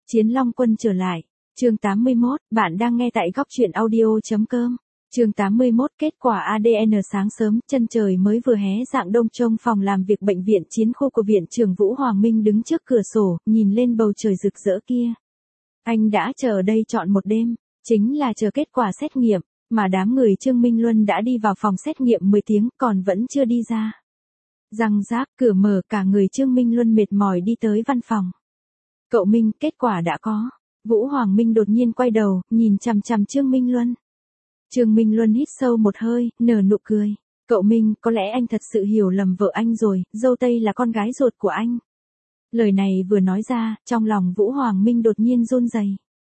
Chiến Long Quân trở lại. Chương 81, bạn đang nghe tại góc truyện audio.com. Chương 81, kết quả ADN. Sáng sớm, chân trời mới vừa hé dạng đông, trong phòng làm việc bệnh viện chiến khu của viện trưởng Vũ Hoàng Minh đứng trước cửa sổ, nhìn lên bầu trời rực rỡ kia. Anh đã chờ ở đây trọn một đêm, chính là chờ kết quả xét nghiệm, mà đám người Trương Minh Luân đã đi vào phòng xét nghiệm 10 tiếng còn vẫn chưa đi ra. Răng rác, cửa mở, cả người Trương Minh Luân mệt mỏi đi tới văn phòng. Cậu Minh, kết quả đã có. Vũ Hoàng Minh đột nhiên quay đầu, nhìn chằm chằm Trương Minh Luân. Trương Minh Luân hít sâu một hơi, nở nụ cười. Cậu Minh, có lẽ anh thật sự hiểu lầm vợ anh rồi, dâu tây là con gái ruột của anh. Lời này vừa nói ra, trong lòng Vũ Hoàng Minh đột nhiên run rẩy.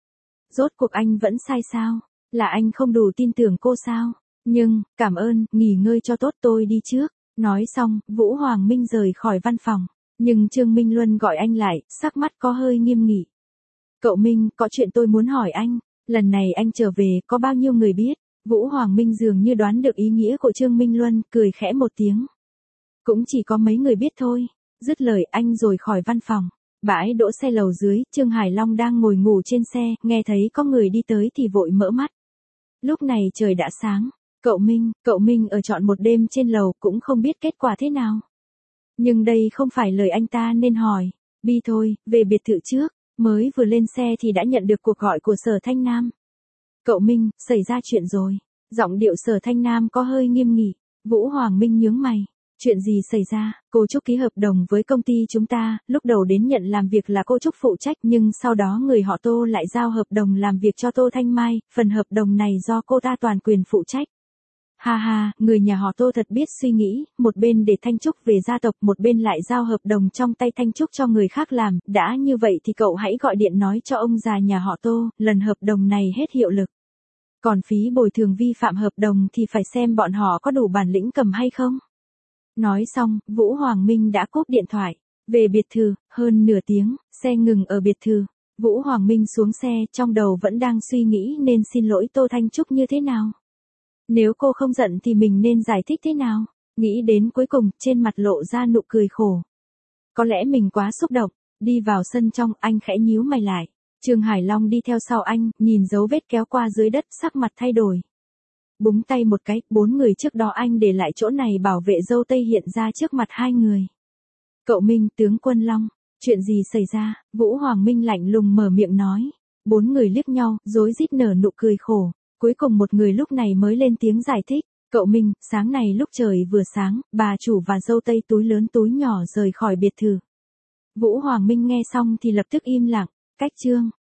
Rốt cuộc anh vẫn sai sao? Là anh không đủ tin tưởng cô sao? Nhưng, cảm ơn, nghỉ ngơi cho tốt, tôi đi trước. Nói xong, Vũ Hoàng Minh rời khỏi văn phòng. Nhưng Trương Minh Luân gọi anh lại, sắc mắt có hơi nghiêm nghị. Cậu Minh, có chuyện tôi muốn hỏi anh. Lần này anh trở về, có bao nhiêu người biết? Vũ Hoàng Minh dường như đoán được ý nghĩa của Trương Minh Luân, cười khẽ một tiếng. Cũng chỉ có mấy người biết thôi. Dứt lời anh rồi khỏi văn phòng. Bãi đỗ xe lầu dưới, Trương Hải Long đang ngồi ngủ trên xe, nghe thấy có người đi tới thì vội mở mắt. Lúc này trời đã sáng. Cậu Minh ở trọn một đêm trên lầu cũng không biết kết quả thế nào. Nhưng đây không phải lời anh ta nên hỏi. Bi thôi, về biệt thự trước. Mới vừa lên xe thì đã nhận được cuộc gọi của Sở Thanh Nam. Cậu Minh, xảy ra chuyện rồi. Giọng điệu Sở Thanh Nam có hơi nghiêm nghị. Vũ Hoàng Minh nhướng mày. Chuyện gì xảy ra? Cô Trúc ký hợp đồng với công ty chúng ta, lúc đầu đến nhận làm việc là cô Trúc phụ trách, nhưng sau đó người họ Tô lại giao hợp đồng làm việc cho Tô Thanh Mai, phần hợp đồng này do cô ta toàn quyền phụ trách. Ha ha, người nhà họ Tô thật biết suy nghĩ, một bên để Thanh Trúc về gia tộc, một bên lại giao hợp đồng trong tay Thanh Trúc cho người khác làm, đã như vậy thì cậu hãy gọi điện nói cho ông già nhà họ Tô, lần hợp đồng này hết hiệu lực. Còn phí bồi thường vi phạm hợp đồng thì phải xem bọn họ có đủ bản lĩnh cầm hay không. Nói xong, Vũ Hoàng Minh đã cúp điện thoại. Về biệt thự, hơn nửa tiếng, xe ngừng ở biệt thự. Vũ Hoàng Minh xuống xe, trong đầu vẫn đang suy nghĩ nên xin lỗi Tô Thanh Trúc như thế nào. Nếu cô không giận thì mình nên giải thích thế nào? Nghĩ đến cuối cùng, trên mặt lộ ra nụ cười khổ. Có lẽ mình quá xúc động. Đi vào sân trong, anh khẽ nhíu mày lại. Trương Hải Long đi theo sau anh, nhìn dấu vết kéo qua dưới đất, sắc mặt thay đổi. Búng tay một cái, 4 người trước đó anh để lại chỗ này bảo vệ dâu tây hiện ra trước mặt hai người. Cậu Minh, tướng quân Long, chuyện gì xảy ra? Vũ Hoàng Minh lạnh lùng mở miệng nói. 4 người liếc nhau, rối rít nở nụ cười khổ. Cuối cùng một người lúc này mới lên tiếng giải thích. Cậu Minh, sáng này lúc trời vừa sáng, bà chủ và dâu tây túi lớn túi nhỏ rời khỏi biệt thự. Vũ Hoàng Minh nghe xong thì lập tức im lặng. Cách chương.